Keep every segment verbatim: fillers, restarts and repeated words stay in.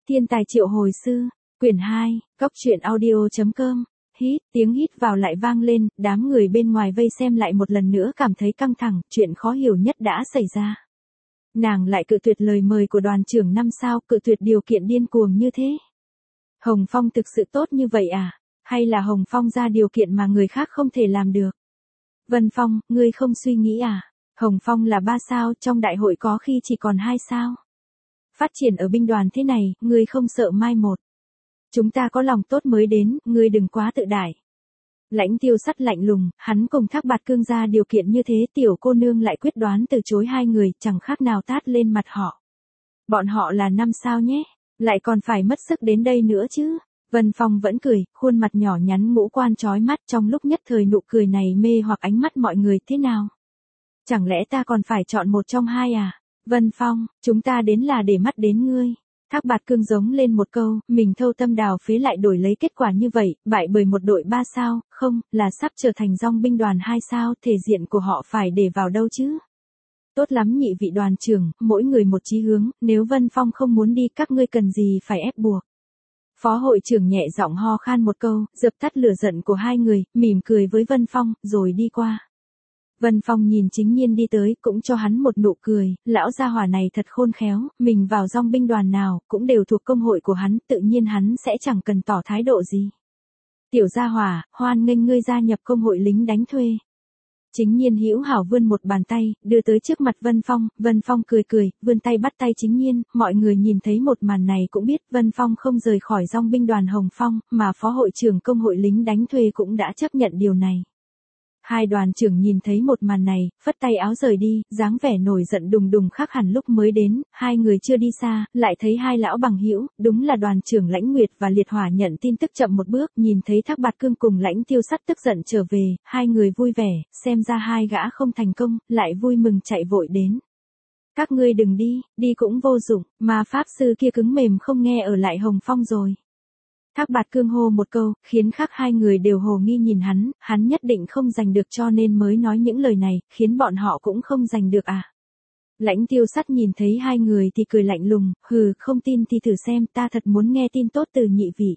Thiên tài triệu hồi sư, quyển hai, cốc truyện audio.com, hít, tiếng hít vào lại vang lên, đám người bên ngoài vây xem lại một lần nữa cảm thấy căng thẳng, chuyện khó hiểu nhất đã xảy ra. Nàng lại cự tuyệt lời mời của đoàn trưởng năm sao, cự tuyệt điều kiện điên cuồng như thế. Hồng Phong thực sự tốt như vậy à? Hay là Hồng Phong ra điều kiện mà người khác không thể làm được? Vân Phong, ngươi không suy nghĩ à? Hồng Phong là ba sao, trong đại hội có khi chỉ còn hai sao. Phát triển ở binh đoàn thế này, ngươi không sợ mai một. Chúng ta có lòng tốt mới đến, ngươi đừng quá tự đại. Lãnh Tiêu Sắt lạnh lùng, hắn cùng Thác Bạt Cương ra điều kiện như thế, tiểu cô nương lại quyết đoán từ chối hai người, chẳng khác nào tát lên mặt họ. Bọn họ là năm sao nhé, lại còn phải mất sức đến đây nữa chứ. Vân Phong vẫn cười, khuôn mặt nhỏ nhắn ngũ quan chói mắt, trong lúc nhất thời nụ cười này mê hoặc ánh mắt mọi người thế nào. Chẳng lẽ ta còn phải chọn một trong hai à? Vân Phong, chúng ta đến là để mắt đến ngươi. Thác Bạt Cương giống lên một câu, mình thâu tâm đào phế lại đổi lấy kết quả như vậy, bại bởi một đội ba sao, không, là sắp trở thành dòng binh đoàn hai sao, thể diện của họ phải để vào đâu chứ? Tốt lắm nhị vị đoàn trưởng, mỗi người một chí hướng, nếu Vân Phong không muốn đi các ngươi cần gì phải ép buộc. Phó hội trưởng nhẹ giọng ho khan một câu, dập tắt lửa giận của hai người, mỉm cười với Vân Phong, rồi đi qua. Vân Phong nhìn Chính Nhiên đi tới, cũng cho hắn một nụ cười, lão gia hỏa này thật khôn khéo, mình vào dòng binh đoàn nào, cũng đều thuộc công hội của hắn, tự nhiên hắn sẽ chẳng cần tỏ thái độ gì. Tiểu gia hỏa, hoan nghênh ngươi gia nhập công hội lính đánh thuê. Chính Nhiên hữu hảo vươn một bàn tay, đưa tới trước mặt Vân Phong, Vân Phong cười cười, vươn tay bắt tay Chính Nhiên, mọi người nhìn thấy một màn này cũng biết Vân Phong không rời khỏi dòng binh đoàn Hồng Phong, mà phó hội trưởng công hội lính đánh thuê cũng đã chấp nhận điều này. Hai đoàn trưởng nhìn thấy một màn này, phất tay áo rời đi, dáng vẻ nổi giận đùng đùng khác hẳn lúc mới đến, hai người chưa đi xa, lại thấy hai lão bằng hữu, đúng là đoàn trưởng Lãnh Nguyệt và Liệt Hỏa nhận tin tức chậm một bước, nhìn thấy Thác Bạt Cương cùng Lãnh Tiêu Sắt tức giận trở về, hai người vui vẻ, xem ra hai gã không thành công, lại vui mừng chạy vội đến. Các ngươi đừng đi, đi cũng vô dụng, mà pháp sư kia cứng mềm không nghe ở lại Hồng Phong rồi. Thác Bạt Cương hô một câu, khiến khác hai người đều hồ nghi nhìn hắn, hắn nhất định không giành được cho nên mới nói những lời này, khiến bọn họ cũng không giành được à. Lãnh Tiêu Sắt nhìn thấy hai người thì cười lạnh lùng, hừ, không tin thì thử xem, ta thật muốn nghe tin tốt từ nhị vị.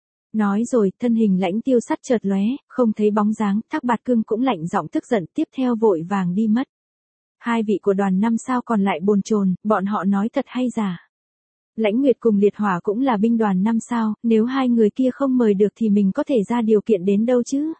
Nói rồi, thân hình Lãnh Tiêu Sắt chợt lóe, không thấy bóng dáng, Thác Bạt Cương cũng lạnh giọng tức giận, tiếp theo vội vàng đi mất. Hai vị của đoàn năm sao còn lại bồn chồn, bọn họ nói thật hay giả. Lãnh Nguyệt cùng Liệt Hỏa cũng là binh đoàn năm sao, nếu hai người kia không mời được thì mình có thể ra điều kiện đến đâu chứ?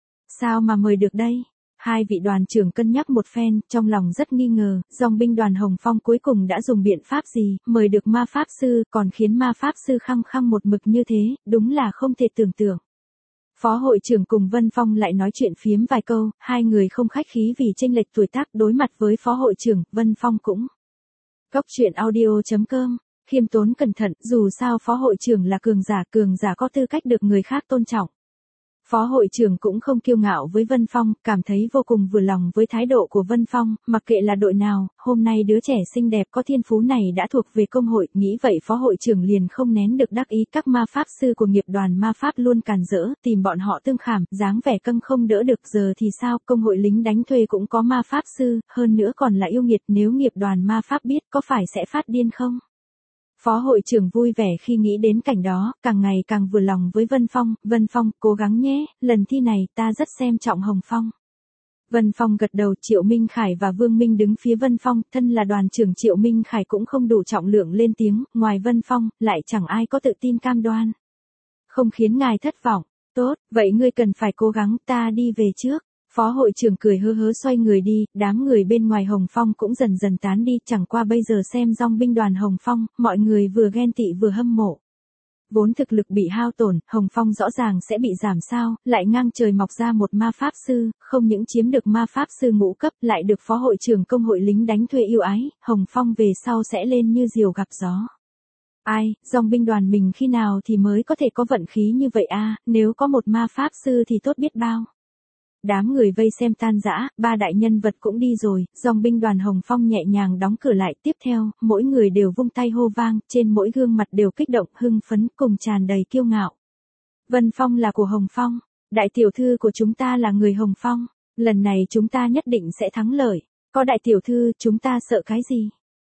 Sao mà mời được đây? Hai vị đoàn trưởng cân nhắc một phen, trong lòng rất nghi ngờ, dòng binh đoàn Hồng Phong cuối cùng đã dùng biện pháp gì, mời được ma pháp sư, còn khiến ma pháp sư khăng khăng một mực như thế, đúng là không thể tưởng tượng. Phó hội trưởng cùng Vân Phong lại nói chuyện phiếm vài câu, hai người không khách khí vì chênh lệch tuổi tác, đối mặt với phó hội trưởng, Vân Phong cũng. Cốc truyện audio.com Khiêm tốn cẩn thận, dù sao phó hội trưởng là cường giả, cường giả có tư cách được người khác tôn trọng. Phó hội trưởng cũng không kiêu ngạo với Vân Phong, cảm thấy vô cùng vừa lòng với thái độ của Vân Phong, mặc kệ là đội nào, hôm nay đứa trẻ xinh đẹp có thiên phú này đã thuộc về công hội, nghĩ vậy phó hội trưởng liền không nén được đắc ý, các ma pháp sư của nghiệp đoàn ma pháp luôn càn rỡ, tìm bọn họ tương khảm, dáng vẻ căng không đỡ được, giờ thì sao, công hội lính đánh thuê cũng có ma pháp sư, hơn nữa còn là yêu nghiệt, nếu nghiệp đoàn ma pháp biết có phải sẽ phát điên không? Phó hội trưởng vui vẻ khi nghĩ đến cảnh đó, càng ngày càng vừa lòng với Vân Phong, Vân Phong, cố gắng nhé, lần thi này ta rất xem trọng Hồng Phong. Vân Phong gật đầu, Triệu Minh Khải và Vương Minh đứng phía Vân Phong, thân là đoàn trưởng Triệu Minh Khải cũng không đủ trọng lượng lên tiếng, ngoài Vân Phong, lại chẳng ai có tự tin cam đoan. Không khiến ngài thất vọng, tốt, vậy ngươi cần phải cố gắng, ta đi về trước. Phó hội trưởng cười hớ hớ xoay người đi, đám người bên ngoài Hồng Phong cũng dần dần tán đi, chẳng qua bây giờ xem dòng binh đoàn Hồng Phong, mọi người vừa ghen tị vừa hâm mộ. Vốn thực lực bị hao tổn, Hồng Phong rõ ràng sẽ bị giảm sao, lại ngang trời mọc ra một ma pháp sư, không những chiếm được ma pháp sư ngũ cấp, lại được phó hội trưởng công hội lính đánh thuê yêu ái, Hồng Phong về sau sẽ lên như diều gặp gió. Ai, dòng binh đoàn mình khi nào thì mới có thể có vận khí như vậy a, nếu có một ma pháp sư thì tốt biết bao. Đám người vây xem tan rã, ba đại nhân vật cũng đi rồi, dòng binh đoàn Hồng Phong nhẹ nhàng đóng cửa lại, tiếp theo, mỗi người đều vung tay hô vang, trên mỗi gương mặt đều kích động, hưng phấn, cùng tràn đầy kiêu ngạo. Vân Phong là của Hồng Phong, đại tiểu thư của chúng ta là người Hồng Phong, lần này chúng ta nhất định sẽ thắng lợi, có đại tiểu thư, chúng ta sợ cái gì?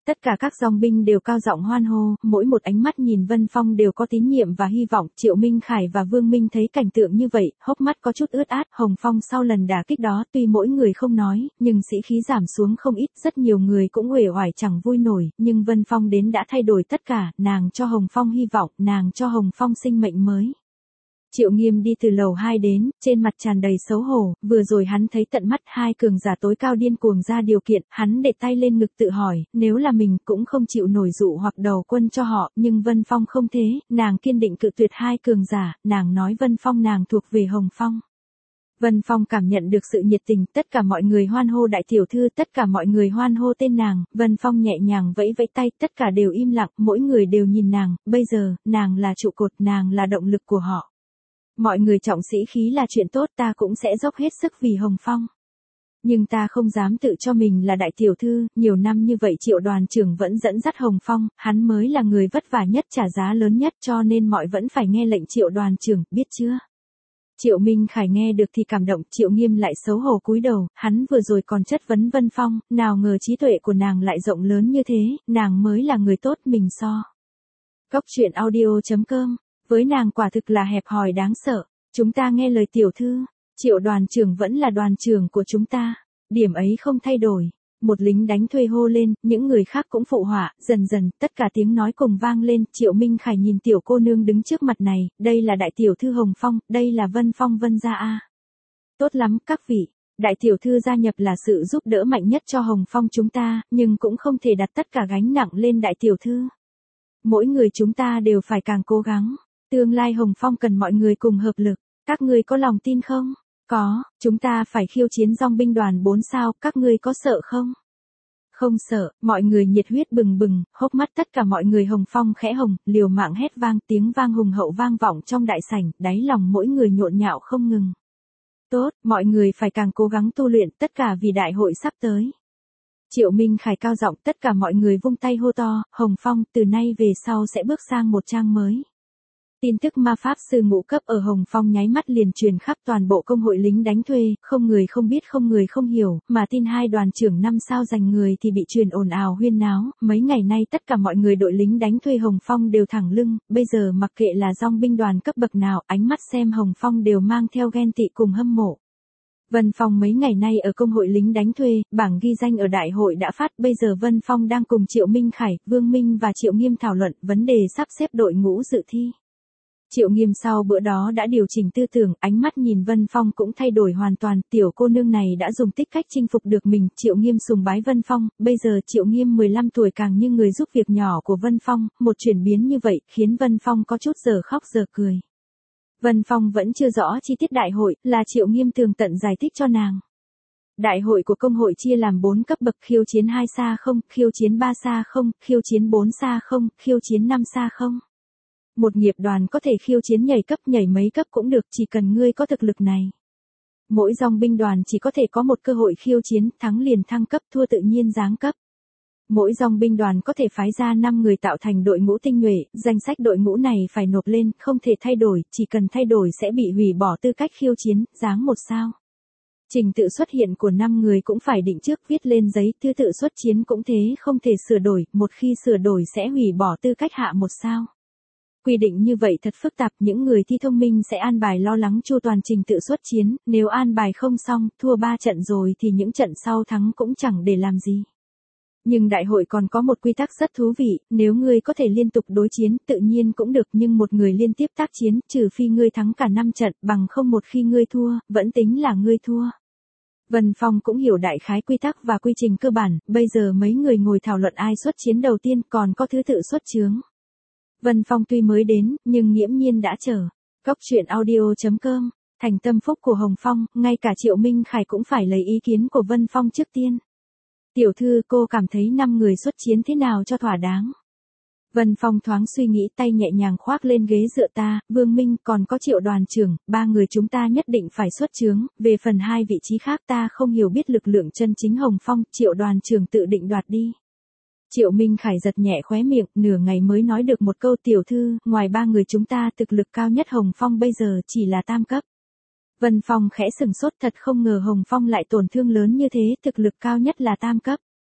Tất cả các dòng binh đều cao giọng hoan hô, mỗi một ánh mắt nhìn Vân Phong đều có tín nhiệm và hy vọng. Triệu Minh Khải và Vương Minh thấy cảnh tượng như vậy, hốc mắt có chút ướt át. Hồng Phong sau lần đả kích đó tuy mỗi người không nói, nhưng sĩ khí giảm xuống không ít, rất nhiều người cũng uể oải chẳng vui nổi, nhưng Vân Phong đến đã thay đổi tất cả, nàng cho Hồng Phong hy vọng, nàng cho Hồng Phong sinh mệnh mới. Triệu Nghiêm đi từ lầu hai đến, trên mặt tràn đầy xấu hổ, vừa rồi hắn thấy tận mắt hai cường giả tối cao điên cuồng ra điều kiện, hắn để tay lên ngực tự hỏi, nếu là mình cũng không chịu nổi dụ hoặc đầu quân cho họ, nhưng Vân Phong không thế, nàng kiên định cự tuyệt hai cường giả, nàng nói Vân Phong nàng thuộc về Hồng Phong. Vân Phong cảm nhận được sự nhiệt tình, tất cả mọi người hoan hô đại tiểu thư, tất cả mọi người hoan hô tên nàng, Vân Phong nhẹ nhàng vẫy vẫy tay, tất cả đều im lặng, mỗi người đều nhìn nàng, bây giờ, nàng là trụ cột, nàng là động lực của họ. Mọi người trọng sĩ khí là chuyện tốt, ta cũng sẽ dốc hết sức vì Hồng Phong. Nhưng ta không dám tự cho mình là đại tiểu thư, nhiều năm như vậy Triệu đoàn trưởng vẫn dẫn dắt Hồng Phong, hắn mới là người vất vả nhất, trả giá lớn nhất, cho nên mọi vẫn phải nghe lệnh Triệu đoàn trưởng, biết chưa? Triệu Minh Khải nghe được thì cảm động, Triệu Nghiêm lại xấu hổ cúi đầu, hắn vừa rồi còn chất vấn Vân Phong, nào ngờ trí tuệ của nàng lại rộng lớn như thế, nàng mới là người tốt mình so. Cốc truyện audio chấm com, với nàng quả thực là hẹp hòi đáng sợ, chúng ta nghe lời tiểu thư, Triệu đoàn trưởng vẫn là đoàn trưởng của chúng ta, điểm ấy không thay đổi. Một lính đánh thuê hô lên, những người khác cũng phụ họa, dần dần, tất cả tiếng nói cùng vang lên, Triệu Minh Khải nhìn tiểu cô nương đứng trước mặt này, đây là đại tiểu thư Hồng Phong, đây là Vân Phong Vân gia a. Tốt lắm, các vị, đại tiểu thư gia nhập là sự giúp đỡ mạnh nhất cho Hồng Phong chúng ta, nhưng cũng không thể đặt tất cả gánh nặng lên đại tiểu thư. Mỗi người chúng ta đều phải càng cố gắng, tương lai Hồng Phong cần mọi người cùng hợp lực, các ngươi có lòng tin không? Có, chúng ta phải khiêu chiến dòng binh đoàn bốn sao, các ngươi có sợ không? Không sợ, mọi người nhiệt huyết bừng bừng, hốc mắt tất cả mọi người Hồng Phong khẽ hồng, liều mạng hét vang, tiếng vang hùng hậu vang vọng trong đại sảnh, đáy lòng mỗi người nhộn nhạo không ngừng. Tốt, mọi người phải càng cố gắng tu luyện, tất cả vì đại hội sắp tới. Triệu Minh Khải cao giọng, tất cả mọi người vung tay hô to, Hồng Phong từ nay về sau sẽ bước sang một trang mới. Tin tức ma pháp sư ngũ cấp ở Hồng Phong nháy mắt liền truyền khắp toàn bộ công hội lính đánh thuê, không người không biết không người không hiểu, mà tin hai đoàn trưởng năm sao giành người thì bị truyền ồn ào huyên náo, mấy ngày nay tất cả mọi người đội lính đánh thuê Hồng Phong đều thẳng lưng, bây giờ mặc kệ là dòng binh đoàn cấp bậc nào, ánh mắt xem Hồng Phong đều mang theo ghen tị cùng hâm mộ. Vân Phong mấy ngày nay ở công hội lính đánh thuê, bảng ghi danh ở đại hội đã phát, bây giờ Vân Phong đang cùng Triệu Minh Khải, Vương Minh và Triệu Nghiêm thảo luận vấn đề sắp xếp đội ngũ dự thi. Triệu Nghiêm sau bữa đó đã điều chỉnh tư tưởng, ánh mắt nhìn Vân Phong cũng thay đổi hoàn toàn, tiểu cô nương này đã dùng tích cách chinh phục được mình, Triệu Nghiêm sùng bái Vân Phong, bây giờ Triệu Nghiêm mười lăm tuổi càng như người giúp việc nhỏ của Vân Phong, một chuyển biến như vậy khiến Vân Phong có chút giờ khóc giờ cười. Vân Phong vẫn chưa rõ chi tiết đại hội, là Triệu Nghiêm tường tận giải thích cho nàng. Đại hội của công hội chia làm bốn cấp bậc, khiêu chiến hai xa không, khiêu chiến ba xa không, khiêu chiến bốn xa không, khiêu chiến năm xa không. Một nghiệp đoàn có thể khiêu chiến nhảy cấp, nhảy mấy cấp cũng được, chỉ cần ngươi có thực lực này. Mỗi dòng binh đoàn chỉ có thể có một cơ hội khiêu chiến, thắng liền thăng cấp, thua tự nhiên giáng cấp. Mỗi dòng binh đoàn có thể phái ra năm người tạo thành đội ngũ tinh nhuệ, danh sách đội ngũ này phải nộp lên, không thể thay đổi, chỉ cần thay đổi sẽ bị hủy bỏ tư cách khiêu chiến, giáng một sao. Trình tự xuất hiện của năm người cũng phải định trước, viết lên giấy, thứ tự xuất chiến cũng thế, không thể sửa đổi, một khi sửa đổi sẽ hủy bỏ tư cách hạ một sao. Quy định như vậy thật phức tạp, những người thi thông minh sẽ an bài lo lắng chu toàn trình tự xuất chiến, nếu an bài không xong, thua ba trận rồi thì những trận sau thắng cũng chẳng để làm gì. Nhưng đại hội còn có một quy tắc rất thú vị, nếu ngươi có thể liên tục đối chiến, tự nhiên cũng được, nhưng một người liên tiếp tác chiến, trừ phi ngươi thắng cả năm trận, bằng không một khi ngươi thua, vẫn tính là ngươi thua. Vân Phong cũng hiểu đại khái quy tắc và quy trình cơ bản, bây giờ mấy người ngồi thảo luận ai xuất chiến đầu tiên, còn có thứ tự xuất chướng. Vân Phong tuy mới đến, nhưng nghiễm nhiên đã chờ. Cốc truyện audio chấm com, thành tâm phúc của Hồng Phong, ngay cả Triệu Minh Khải cũng phải lấy ý kiến của Vân Phong trước tiên. Tiểu thư, cô cảm thấy năm người xuất chiến thế nào cho thỏa đáng? Vân Phong thoáng suy nghĩ, tay nhẹ nhàng khoác lên ghế dựa, ta, Vương Minh, còn có Triệu đoàn trưởng, ba người chúng ta nhất định phải xuất chướng, về phần hai vị trí khác ta không hiểu biết lực lượng chân chính Hồng Phong, Triệu đoàn trưởng tự định đoạt đi. Triệu Minh Khải giật nhẹ khóe miệng, nửa ngày mới nói được một câu, tiểu thư, ngoài ba người chúng ta thực lực cao nhất Hồng Phong bây giờ chỉ là tam cấp. Vân Phong khẽ sừng sốt, thật không ngờ Hồng Phong lại tổn thương lớn như thế, thực lực cao nhất là tam cấp.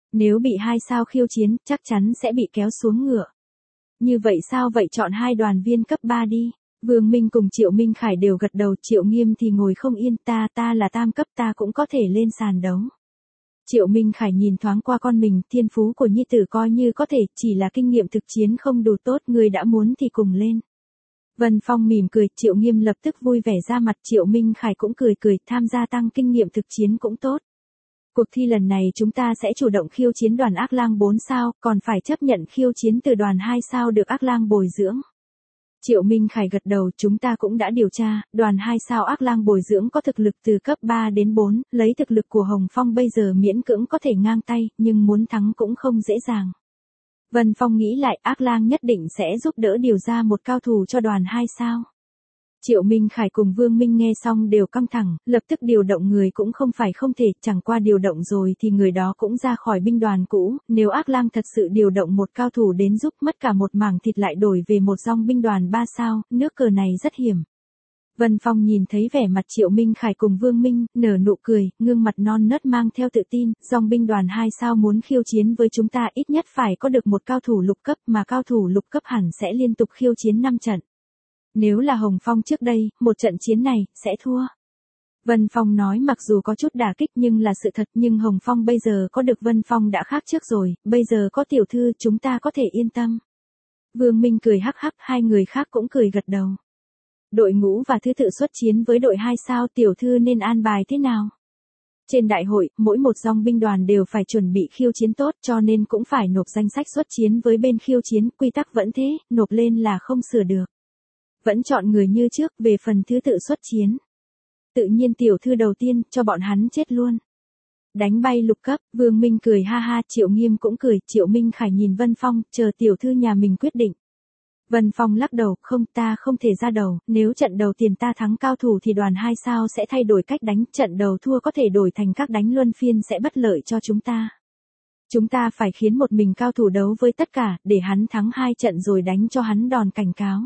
Nếu bị hai sao khiêu chiến, chắc chắn sẽ bị kéo xuống ngựa. Như vậy sao vậy, chọn hai đoàn viên cấp ba đi. Vương Minh cùng Triệu Minh Khải đều gật đầu, Triệu Nghiêm thì ngồi không yên, ta ta là tam cấp ta cũng có thể lên sàn đấu. Triệu Minh Khải nhìn thoáng qua con mình, thiên phú của nhi tử coi như có thể, chỉ là kinh nghiệm thực chiến không đủ tốt, người đã muốn thì cùng lên. Vân Phong mỉm cười, Triệu Nghiêm lập tức vui vẻ ra mặt, Triệu Minh Khải cũng cười cười, tham gia tăng kinh nghiệm thực chiến cũng tốt. Cuộc thi lần này chúng ta sẽ chủ động khiêu chiến đoàn Ác Lang bốn sao, còn phải chấp nhận khiêu chiến từ đoàn hai sao được Ác Lang bồi dưỡng. Triệu Minh Khải gật đầu, chúng ta cũng đã điều tra, đoàn hai sao Ác Lang bồi dưỡng có thực lực từ cấp ba đến bốn, lấy thực lực của Hồng Phong bây giờ miễn cưỡng có thể ngang tay, nhưng muốn thắng cũng không dễ dàng. Vân Phong nghĩ lại, Ác Lang nhất định sẽ giúp đỡ điều ra một cao thủ cho đoàn hai sao. Triệu Minh Khải cùng Vương Minh nghe xong đều căng thẳng, lập tức điều động người cũng không phải không thể, chẳng qua điều động rồi thì người đó cũng ra khỏi binh đoàn cũ, nếu Ác Lang thật sự điều động một cao thủ đến giúp mất cả một mảng thịt lại đổi về một dòng binh đoàn ba sao, nước cờ này rất hiểm. Vân Phong nhìn thấy vẻ mặt Triệu Minh Khải cùng Vương Minh, nở nụ cười, gương mặt non nớt mang theo tự tin, dòng binh đoàn hai sao muốn khiêu chiến với chúng ta ít nhất phải có được một cao thủ lục cấp, mà cao thủ lục cấp hẳn sẽ liên tục khiêu chiến năm trận. Nếu là Hồng Phong trước đây, một trận chiến này, sẽ thua. Vân Phong nói mặc dù có chút đả kích nhưng là sự thật, nhưng Hồng Phong bây giờ có được Vân Phong đã khác trước rồi, bây giờ có tiểu thư chúng ta có thể yên tâm. Vương Minh cười hắc hắc, hai người khác cũng cười gật đầu. Đội ngũ và thứ tự xuất chiến với đội hai sao, tiểu thư nên an bài thế nào? Trên đại hội, mỗi một dòng binh đoàn đều phải chuẩn bị khiêu chiến tốt cho nên cũng phải nộp danh sách xuất chiến với bên khiêu chiến, quy tắc vẫn thế, nộp lên là không sửa được. Vẫn chọn người như trước, về phần thứ tự xuất chiến. Tự nhiên tiểu thư đầu tiên, cho bọn hắn chết luôn. Đánh bay lục cấp, Vương Minh cười ha ha, Triệu Nghiêm cũng cười, Triệu Minh Khải nhìn Vân Phong, chờ tiểu thư nhà mình quyết định. Vân Phong lắc đầu, không ta không thể ra đầu, nếu trận đầu tiền ta thắng cao thủ thì đoàn hai sao sẽ thay đổi cách đánh, trận đầu thua có thể đổi thành các đánh luân phiên sẽ bất lợi cho chúng ta. Chúng ta phải khiến một mình cao thủ đấu với tất cả, để hắn thắng hai trận rồi đánh cho hắn đòn cảnh cáo.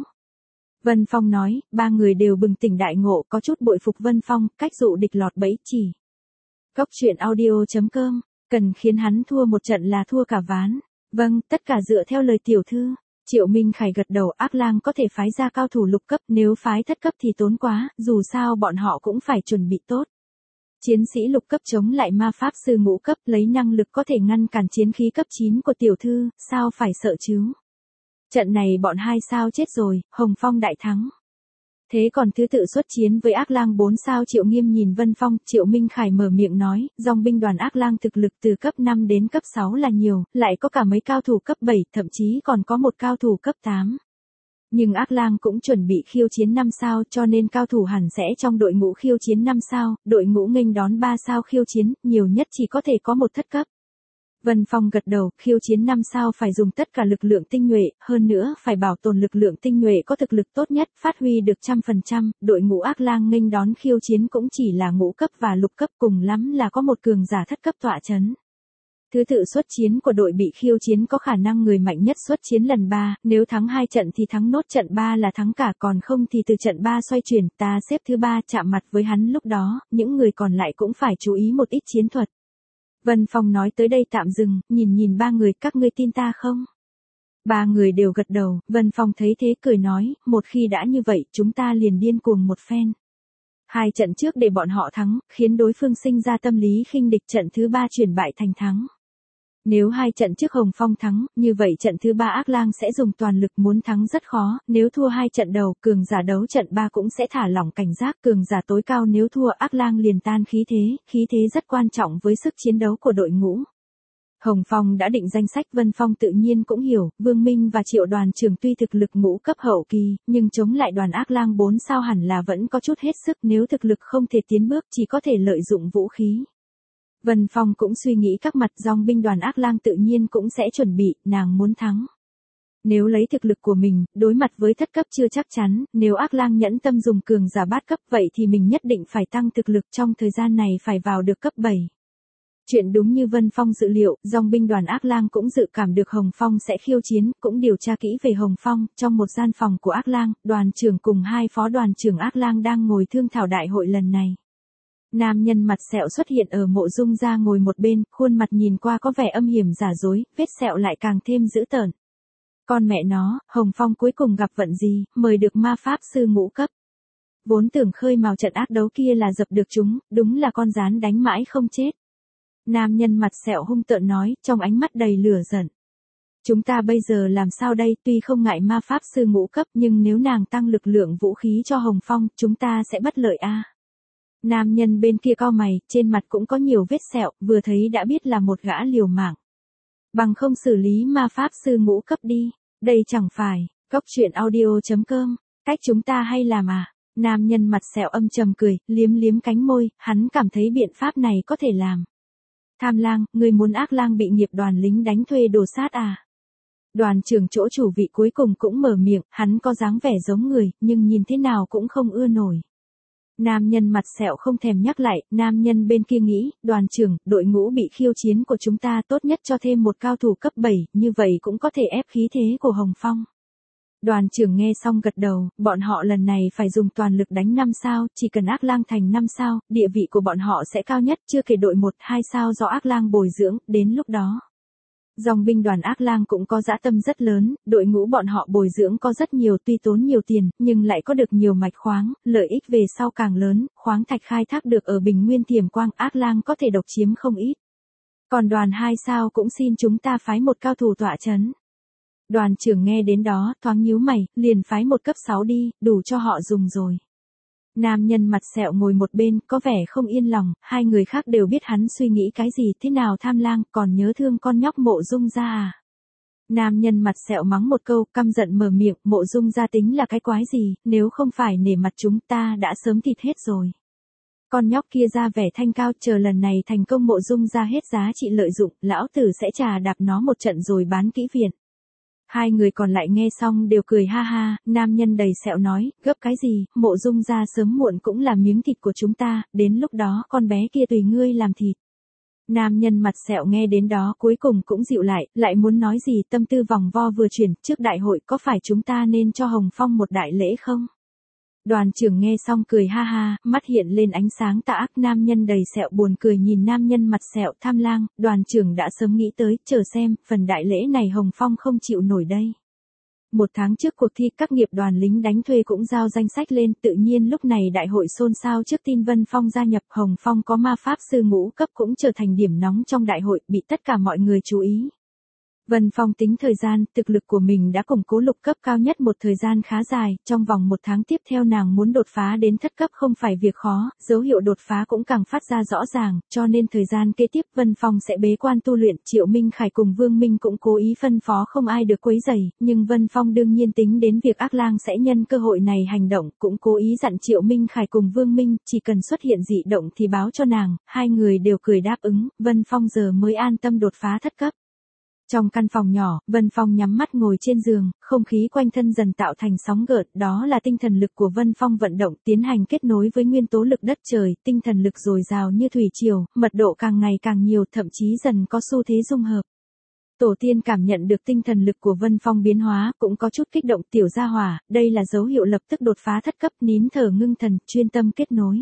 Vân Phong nói, ba người đều bừng tỉnh đại ngộ, có chút bội phục Vân Phong, cách dụ địch lọt bẫy chỉ. Cốc truyện audio chấm com, cần khiến hắn thua một trận là thua cả ván. Vâng, tất cả dựa theo lời tiểu thư. Triệu Minh Khải gật đầu, Ác Lang có thể phái ra cao thủ lục cấp, nếu phái thất cấp thì tốn quá, dù sao bọn họ cũng phải chuẩn bị tốt. Chiến sĩ lục cấp chống lại ma pháp sư ngũ cấp, lấy năng lực có thể ngăn cản chiến khí cấp chín của tiểu thư, sao phải sợ chứ? Trận này bọn hai sao chết rồi, Hồng Phong đại thắng. Thế còn thứ tự xuất chiến với Ác Lang bốn sao, Triệu Nghiêm nhìn Vân Phong, Triệu Minh Khải mở miệng nói, dòng binh đoàn Ác Lang thực lực từ cấp năm đến cấp sáu là nhiều, lại có cả mấy cao thủ cấp bảy, thậm chí còn có một cao thủ cấp tám. Nhưng Ác Lang cũng chuẩn bị khiêu chiến năm sao cho nên cao thủ hẳn sẽ trong đội ngũ khiêu chiến năm sao, đội ngũ nghênh đón ba sao khiêu chiến, nhiều nhất chỉ có thể có một thất cấp. Vân Phong gật đầu, khiêu chiến năm sao phải dùng tất cả lực lượng tinh nhuệ, hơn nữa phải bảo tồn lực lượng tinh nhuệ có thực lực tốt nhất, phát huy được trăm phần trăm, đội ngũ Ác Lang nghênh đón khiêu chiến cũng chỉ là ngũ cấp và lục cấp, cùng lắm là có một cường giả thất cấp tọa chấn. Thứ tự xuất chiến của đội bị khiêu chiến có khả năng người mạnh nhất xuất chiến lần ba, nếu thắng hai trận thì thắng nốt trận ba là thắng cả, còn không thì từ trận ba xoay chuyển, ta xếp thứ ba chạm mặt với hắn, lúc đó, những người còn lại cũng phải chú ý một ít chiến thuật. Vân Phong nói tới đây tạm dừng, nhìn nhìn ba người, các ngươi tin ta không? Ba người đều gật đầu, Vân Phong thấy thế cười nói, một khi đã như vậy, chúng ta liền điên cuồng một phen. Hai trận trước để bọn họ thắng, khiến đối phương sinh ra tâm lý khinh địch, trận thứ ba chuyển bại thành thắng. Nếu hai trận trước Hồng Phong thắng, như vậy trận thứ ba Ác Lang sẽ dùng toàn lực, muốn thắng rất khó, nếu thua hai trận đầu, cường giả đấu trận ba cũng sẽ thả lỏng cảnh giác, cường giả tối cao nếu thua Ác Lang liền tan khí thế, khí thế rất quan trọng với sức chiến đấu của đội ngũ. Hồng Phong đã định danh sách, Vân Phong tự nhiên cũng hiểu, Vương Minh và Triệu đoàn trưởng tuy thực lực ngũ cấp hậu kỳ, nhưng chống lại đoàn Ác Lang bốn sao hẳn là vẫn có chút hết sức, nếu thực lực không thể tiến bước chỉ có thể lợi dụng vũ khí. Vân Phong cũng suy nghĩ các mặt, dòng binh đoàn Ác Lang tự nhiên cũng sẽ chuẩn bị, nàng muốn thắng. Nếu lấy thực lực của mình, đối mặt với thất cấp chưa chắc chắn, nếu Ác Lang nhẫn tâm dùng cường giả bát cấp vậy thì mình nhất định phải tăng thực lực, trong thời gian này phải vào được cấp bảy. Chuyện đúng như Vân Phong dự liệu, dòng binh đoàn Ác Lang cũng dự cảm được Hồng Phong sẽ khiêu chiến, cũng điều tra kỹ về Hồng Phong, trong một gian phòng của Ác Lang, đoàn trưởng cùng hai phó đoàn trưởng Ác Lang đang ngồi thương thảo đại hội lần này. Nam nhân mặt sẹo xuất hiện ở Mộ Dung gia ngồi một bên, khuôn mặt nhìn qua có vẻ âm hiểm giả dối, vết sẹo lại càng thêm dữ tợn. Con mẹ nó, Hồng Phong cuối cùng gặp vận gì, mời được ma pháp sư ngũ cấp. Vốn tưởng khơi mào trận ác đấu kia là dập được chúng, đúng là con rán đánh mãi không chết. Nam nhân mặt sẹo hung tợn nói, trong ánh mắt đầy lửa giận. Chúng ta bây giờ làm sao đây, tuy không ngại ma pháp sư ngũ cấp nhưng nếu nàng tăng lực lượng vũ khí cho Hồng Phong, chúng ta sẽ bất lợi a. À. Nam nhân bên kia cau mày, trên mặt cũng có nhiều vết sẹo, vừa thấy đã biết là một gã liều mạng. Bằng không xử lý ma pháp sư ngũ cấp đi, đây chẳng phải, cốc truyện audio chấm com, cách chúng ta hay làm à? Nam nhân mặt sẹo âm trầm cười, liếm liếm cánh môi, hắn cảm thấy biện pháp này có thể làm. Tham lang, người muốn ác lang bị nghiệp đoàn lính đánh thuê đồ sát à? Đoàn trưởng chỗ chủ vị cuối cùng cũng mở miệng, hắn có dáng vẻ giống người, nhưng nhìn thế nào cũng không ưa nổi. Nam nhân mặt sẹo không thèm nhắc lại, nam nhân bên kia nghĩ, đoàn trưởng, đội ngũ bị khiêu chiến của chúng ta tốt nhất cho thêm một cao thủ cấp bảy, như vậy cũng có thể ép khí thế của Hồng Phong. Đoàn trưởng nghe xong gật đầu, bọn họ lần này phải dùng toàn lực đánh năm sao, chỉ cần ác lang thành năm sao, địa vị của bọn họ sẽ cao nhất, chưa kể đội một, hai sao do ác lang bồi dưỡng, đến lúc đó. Dòng binh đoàn ác lang cũng có dã tâm rất lớn, đội ngũ bọn họ bồi dưỡng có rất nhiều tuy tốn nhiều tiền, nhưng lại có được nhiều mạch khoáng, lợi ích về sau càng lớn, khoáng thạch khai thác được ở Bình Nguyên Thiểm Quang ác lang có thể độc chiếm không ít. Còn đoàn hai sao cũng xin chúng ta phái một cao thủ tọa chấn. Đoàn trưởng nghe đến đó, thoáng nhíu mày, liền phái một cấp sáu đi, đủ cho họ dùng rồi. Nam nhân mặt sẹo ngồi một bên, có vẻ không yên lòng, hai người khác đều biết hắn suy nghĩ cái gì, thế nào tham lang, còn nhớ thương con nhóc Mộ Dung gia à. Nam nhân mặt sẹo mắng một câu, căm giận mở miệng, Mộ Dung gia tính là cái quái gì, nếu không phải nể mặt chúng ta đã sớm thịt hết rồi. Con nhóc kia ra vẻ thanh cao, chờ lần này thành công Mộ Dung gia hết giá trị lợi dụng, lão tử sẽ trà đạp nó một trận rồi bán kỹ viện. Hai người còn lại nghe xong đều cười ha ha, nam nhân đầy sẹo nói, gấp cái gì, Mộ Dung gia sớm muộn cũng là miếng thịt của chúng ta, đến lúc đó con bé kia tùy ngươi làm thịt. Nam nhân mặt sẹo nghe đến đó cuối cùng cũng dịu lại, lại muốn nói gì, tâm tư vòng vo vừa chuyển, trước đại hội có phải chúng ta nên cho Hồng Phong một đại lễ không? Đoàn trưởng nghe xong cười ha ha, mắt hiện lên ánh sáng tà ác, nam nhân đầy sẹo buồn cười nhìn nam nhân mặt sẹo tham lang, đoàn trưởng đã sớm nghĩ tới, chờ xem, phần đại lễ này Hồng Phong không chịu nổi đây. Một tháng trước cuộc thi các nghiệp đoàn lính đánh thuê cũng giao danh sách lên, tự nhiên lúc này đại hội xôn xao trước tin Vân Phong gia nhập, Hồng Phong có ma pháp sư ngũ cấp cũng trở thành điểm nóng trong đại hội, bị tất cả mọi người chú ý. Vân Phong tính thời gian, thực lực của mình đã củng cố lục cấp cao nhất một thời gian khá dài, trong vòng một tháng tiếp theo nàng muốn đột phá đến thất cấp không phải việc khó, dấu hiệu đột phá cũng càng phát ra rõ ràng, cho nên thời gian kế tiếp Vân Phong sẽ bế quan tu luyện, Triệu Minh Khải cùng Vương Minh cũng cố ý phân phó không ai được quấy rầy, nhưng Vân Phong đương nhiên tính đến việc ác lang sẽ nhân cơ hội này hành động, cũng cố ý dặn Triệu Minh Khải cùng Vương Minh, chỉ cần xuất hiện dị động thì báo cho nàng, hai người đều cười đáp ứng, Vân Phong giờ mới an tâm đột phá thất cấp. Trong căn phòng nhỏ, Vân Phong nhắm mắt ngồi trên giường, không khí quanh thân dần tạo thành sóng gợn, đó là tinh thần lực của Vân Phong vận động tiến hành kết nối với nguyên tố lực đất trời, tinh thần lực dồi dào như thủy triều, mật độ càng ngày càng nhiều, thậm chí dần có xu thế dung hợp. Tổ tiên cảm nhận được tinh thần lực của Vân Phong biến hóa, cũng có chút kích động, tiểu gia hỏa, đây là dấu hiệu lập tức đột phá thất cấp, nín thở ngưng thần, chuyên tâm kết nối.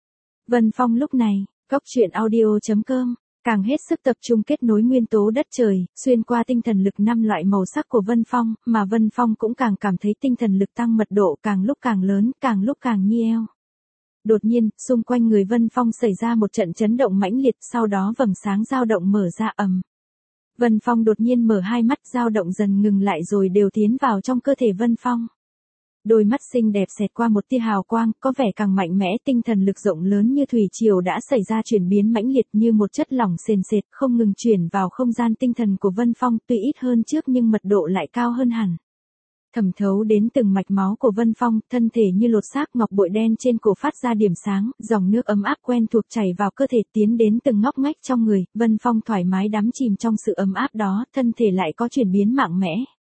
Vân Phong lúc này, cốc truyện audio chấm com càng hết sức tập trung kết nối nguyên tố đất trời, xuyên qua tinh thần lực năm loại màu sắc của Vân Phong, mà Vân Phong cũng càng cảm thấy tinh thần lực tăng mật độ càng lúc càng lớn, càng lúc càng nhi eo. Đột nhiên, xung quanh người Vân Phong xảy ra một trận chấn động mãnh liệt, sau đó vầng sáng dao động mở ra ầm. Vân Phong đột nhiên mở hai mắt, dao động dần ngừng lại rồi đều tiến vào trong cơ thể Vân Phong. Đôi mắt xinh đẹp xẹt qua một tia hào quang, có vẻ càng mạnh mẽ, tinh thần lực rộng lớn như thủy triều đã xảy ra chuyển biến mãnh liệt như một chất lỏng sền sệt, không ngừng chuyển vào không gian tinh thần của Vân Phong, tuy ít hơn trước nhưng mật độ lại cao hơn hẳn. Thẩm thấu đến từng mạch máu của Vân Phong, thân thể như lột xác, ngọc bội đen trên cổ phát ra điểm sáng, dòng nước ấm áp quen thuộc chảy vào cơ thể tiến đến từng ngóc ngách trong người, Vân Phong thoải mái đắm chìm trong sự ấm áp đó, thân thể lại có chuyển biến mạnh mẽ.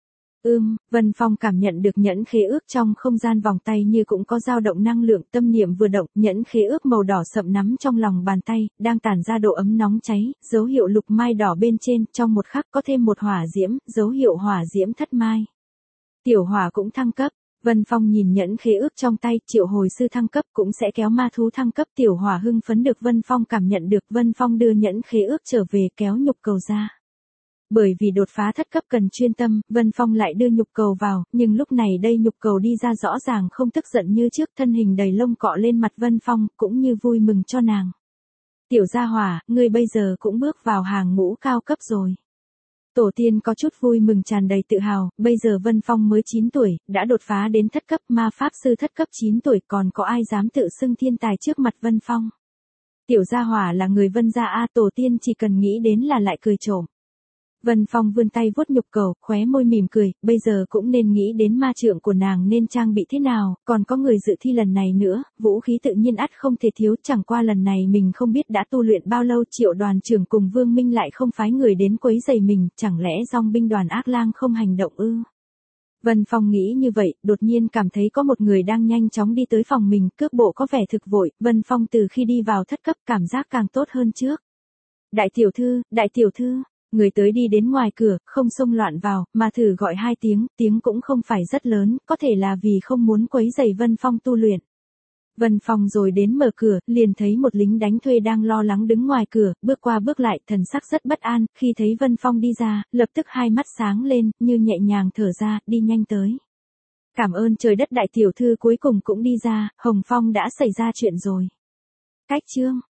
Ưm, Vân Phong cảm nhận được nhẫn khế ước trong không gian vòng tay như cũng có dao động năng lượng, tâm niệm vừa động, nhẫn khế ước màu đỏ sậm nắm trong lòng bàn tay, đang tản ra độ ấm nóng cháy, dấu hiệu lục mai đỏ bên trên, trong một khắc có thêm một hỏa diễm, dấu hiệu hỏa diễm thất mai. Tiểu hỏa cũng thăng cấp. Vân Phong nhìn nhẫn khế ước trong tay, triệu hồi sư thăng cấp cũng sẽ kéo ma thú thăng cấp. Tiểu Hỏa hưng phấn được Vân Phong cảm nhận được. Vân Phong đưa nhẫn khế ước trở về kéo nhục cầu ra. Bởi vì đột phá thất cấp cần chuyên tâm, Vân Phong lại đưa nhục cầu vào, nhưng lúc này đây nhục cầu đi ra rõ ràng không tức giận như trước, thân hình đầy lông cọ lên mặt Vân Phong, cũng như vui mừng cho nàng. Tiểu gia hỏa, ngươi bây giờ cũng bước vào hàng ngũ cao cấp rồi. Tổ tiên có chút vui mừng tràn đầy tự hào, bây giờ Vân Phong mới chín tuổi, đã đột phá đến thất cấp, ma pháp sư thất cấp chín tuổi, còn có ai dám tự xưng thiên tài trước mặt Vân Phong. Tiểu gia hỏa là người Vân gia a, tổ tiên chỉ cần nghĩ đến là lại cười trộm. Vân Phong vươn tay vuốt nhục cầu, khóe môi mỉm cười, bây giờ cũng nên nghĩ đến ma trượng của nàng nên trang bị thế nào, còn có người dự thi lần này nữa, vũ khí tự nhiên ắt không thể thiếu, chẳng qua lần này mình không biết đã tu luyện bao lâu. Triệu đoàn trưởng cùng Vương Minh lại không phái người đến quấy rầy mình, chẳng lẽ dòng binh đoàn ác lang không hành động ư? Vân Phong nghĩ như vậy, đột nhiên cảm thấy có một người đang nhanh chóng đi tới phòng mình, cước bộ có vẻ thực vội. Vân Phong từ khi đi vào thất cấp cảm giác càng tốt hơn trước. Đại tiểu thư, đại tiểu thư. Người tới đi đến ngoài cửa, không xông loạn vào, mà thử gọi hai tiếng, tiếng cũng không phải rất lớn, có thể là vì không muốn quấy rầy Vân Phong tu luyện. Vân Phong rồi đến mở cửa, liền thấy một lính đánh thuê đang lo lắng đứng ngoài cửa, bước qua bước lại, thần sắc rất bất an, khi thấy Vân Phong đi ra, lập tức hai mắt sáng lên, như nhẹ nhàng thở ra, đi nhanh tới. Cảm ơn trời đất, đại tiểu thư cuối cùng cũng đi ra, Hồng Phong đã xảy ra chuyện rồi. Cách chương